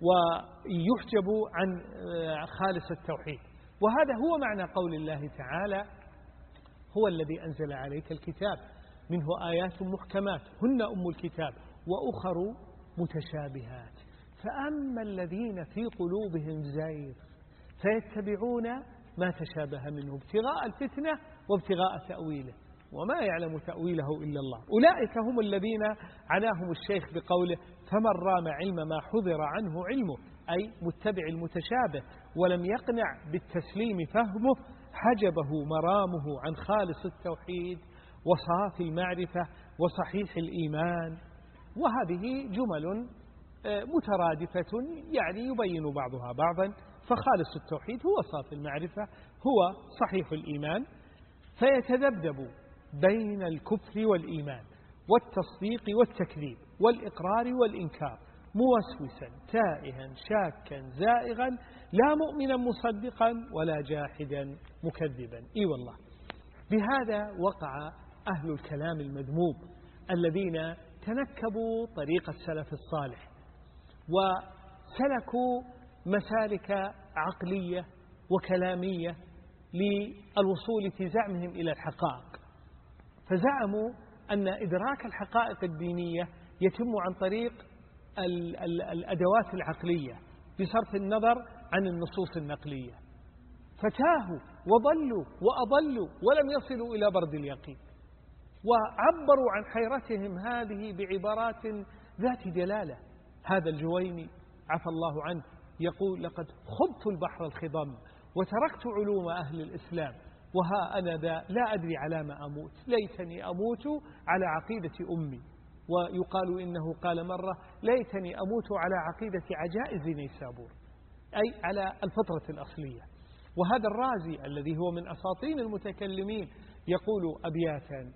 ويحجب عن خالص التوحيد. وهذا هو معنى قول الله تعالى: هو الذي أنزل عليك الكتاب منه آيات محكمات هن أم الكتاب وأخر متشابهات فأما الذين في قلوبهم زيغ فيتبعون ما تشابه منه ابتغاء الفتنة وابتغاء تأويله. وما يعلم تأويله إلا الله. أولئك هم الذين عناهم الشيخ بقوله فمن رام علم ما حضر عنه علمه، أي متبع المتشابه ولم يقنع بالتسليم فهمه، حجبه مرامه عن خالص التوحيد وصافي المعرفة وصحيح الإيمان. وهذه جمل مترادفة يعني يبين بعضها بعضا. فخالص التوحيد هو صافي المعرفة، هو صحيح الإيمان، فيتذبذب بين الكفر والإيمان والتصديق والتكذيب والإقرار والإنكار، موسوسا تائها شاكا زائغا، لا مؤمنا مصدقا ولا جاحدا مكذبا. إي والله بهذا وقع أهل الكلام المذموم الذين تنكبوا طريق السلف الصالح وسلكوا مسالك عقلية وكلامية للوصول في زعمهم إلى الحقائق. فزعموا أن إدراك الحقائق الدينية يتم عن طريق ال ال الأدوات العقلية بصرف النظر عن النصوص النقلية، فتاهوا وضلوا وأضلوا ولم يصلوا إلى برد اليقين، وعبروا عن حيرتهم هذه بعبارات ذات دلالة. هذا الجويني عفى الله عنه يقول لقد خضت البحر الخضم وتركت علوم أهل الإسلام وها أنا ذا لا أدري على ما أموت، ليتني أموت على عقيدة أمي. ويقال إنه قال مرة ليتني أموت على عقيدة عجائز نيسابور، أي على الفطرة الأصلية. وهذا الرازي الذي هو من أساطين المتكلمين يقول أبياتا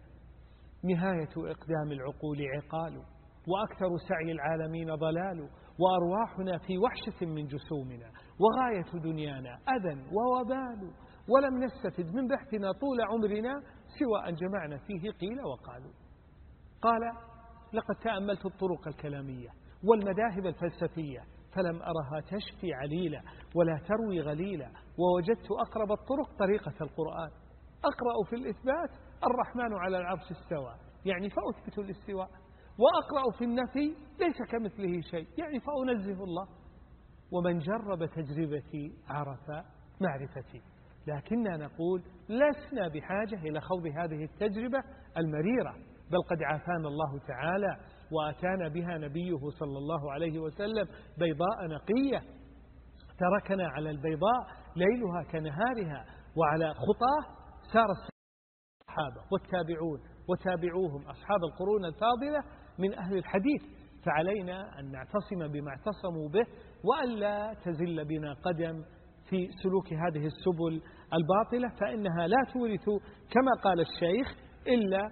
نهاية إقدام العقول عقال، وأكثر سعي العالمين ضلال، وأرواحنا في وحشة من جسومنا، وغاية دنيانا أذى ووبال، ولم نستفد من بحثنا طول عمرنا سوى أن جمعنا فيه قيل وقالوا. قال لقد تأملت الطرق الكلامية والمذاهب الفلسفية فلم أرها تشفي عليلا ولا تروي غليلا، ووجدت أقرب الطرق طريقة القرآن. أقرأ في الإثبات الرحمن على العرش استوى، يعني فأثبت الاستواء، وأقرأ في النفي ليس كمثله شيء، يعني فأنزه الله. ومن جرب تجربتي عرف معرفتي. لكننا نقول لسنا بحاجة إلى خوض هذه التجربة المريرة، بل قد عافانا الله تعالى وأتانا بها نبيه صلى الله عليه وسلم بيضاء نقية، تركنا على البيضاء ليلها كنهارها، وعلى خطاه سار الصحابة والتابعون وتابعوهم أصحاب القرون الفاضلة من أهل الحديث. فعلينا أن نعتصم بما اعتصموا به، وألا تزل بنا قدم في سلوك هذه السبل الباطلة، فإنها لا تورث كما قال الشيخ إلا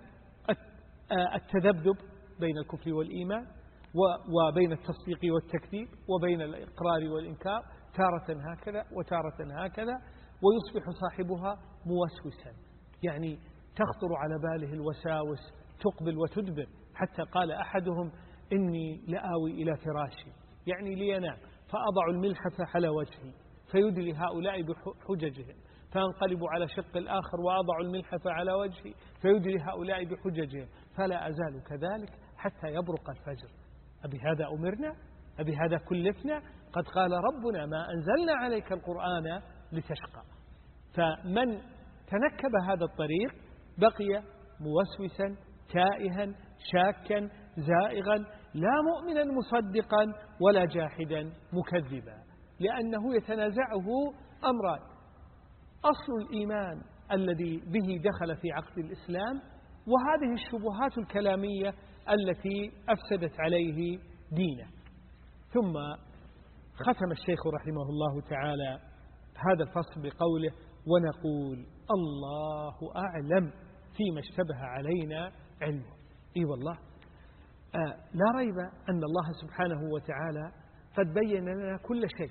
التذبذب بين الكفر والإيمان، وبين التصديق والتكذيب، وبين الإقرار والإنكار، تارة هكذا وتارة هكذا، ويصبح صاحبها موسوسا، يعني تخطر على باله الوساوس تقبل وتدبر. حتى قال أحدهم إني لآوي إلى فراشي، يعني لينام، فأضع الملحفة على وجهي فيدلي هؤلاء بحججهم، فأنقلب على شق الآخر وأضع الملحفة على وجهي فيدلي هؤلاء بحججهم، فلا أزال كذلك حتى يبرق الفجر. أبي هذا أمرنا؟ أبي هذا كلفنا؟ قد قال ربنا ما أنزلنا عليك القرآن لتشقى. فمن تنكب هذا الطريق بقي موسوسا تائها شاكا زائغا، لا مؤمنا مصدقا ولا جاحدا مكذبا، لأنه يتنازعه أمران: أصل الإيمان الذي به دخل في عقد الإسلام، وهذه الشبهات الكلامية التي أفسدت عليه دينه. ثم ختم الشيخ رحمه الله تعالى هذا الفصل بقوله: ونقول الله أعلم فيما اشتبه علينا علمه. إي والله آه لا ريب أن الله سبحانه وتعالى قد بين لنا كل شيء،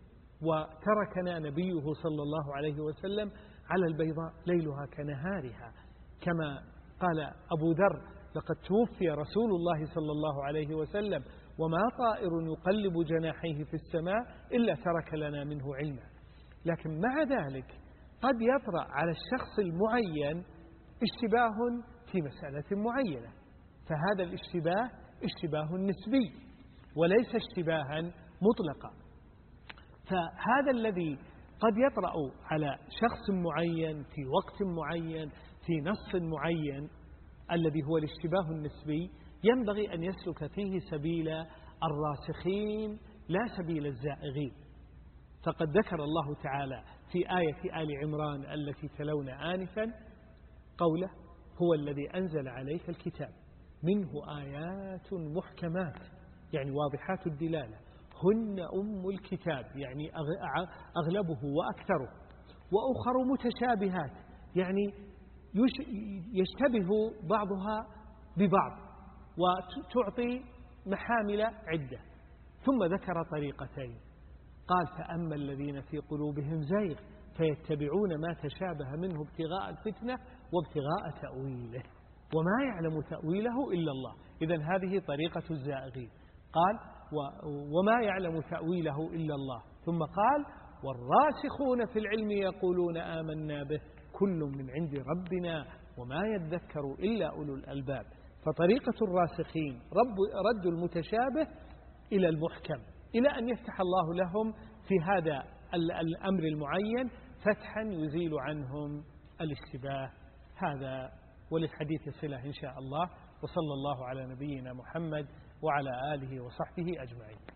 وتركنا نبيه صلى الله عليه وسلم على البيضاء ليلها كنهارها، كما قال أبو ذر: لقد توفي رسول الله صلى الله عليه وسلم وما طائر يقلب جناحيه في السماء إلا ترك لنا منه علما. لكن مع ذلك قد يطرأ على الشخص المعين اشتباه في مسألة معينة، فهذا الاشتباه اشتباه نسبي وليس اشتباها مطلقا. فهذا الذي قد يطرأ على شخص معين في وقت معين في في نص معين الذي هو الاشتباه النسبي ينبغي أن يسلك فيه سبيل الراسخين لا سبيل الزائغين. فقد ذكر الله تعالى في آية آل عمران التي تلونا آنفا قوله: هو الذي أنزل عليك الكتاب منه آيات محكمات، يعني واضحات الدلالة، هن أم الكتاب، يعني أغلبه وأكثره، وأخر متشابهات، يعني يشتبه بعضها ببعض وتعطي محامل عدة. ثم ذكر طريقتين، قال: فأما الذين في قلوبهم زيغ فيتبعون ما تشابه منه ابتغاء الفتنة وابتغاء تأويله وما يعلم تأويله إلا الله. إذن هذه طريقة الزائغين. قال: وما يعلم تأويله إلا الله. ثم قال: والراسخون في العلم يقولون آمنا به كل من عند ربنا وما يذكر إلا أولو الألباب. فطريقة الراسخين رب رد المتشابه إلى المحكم، إلى أن يفتح الله لهم في هذا الأمر المعين فتحا يزيل عنهم الاشتباه. هذا وللحديث صلة إن شاء الله. وصلى الله على نبينا محمد وعلى آله وصحبه أجمعين.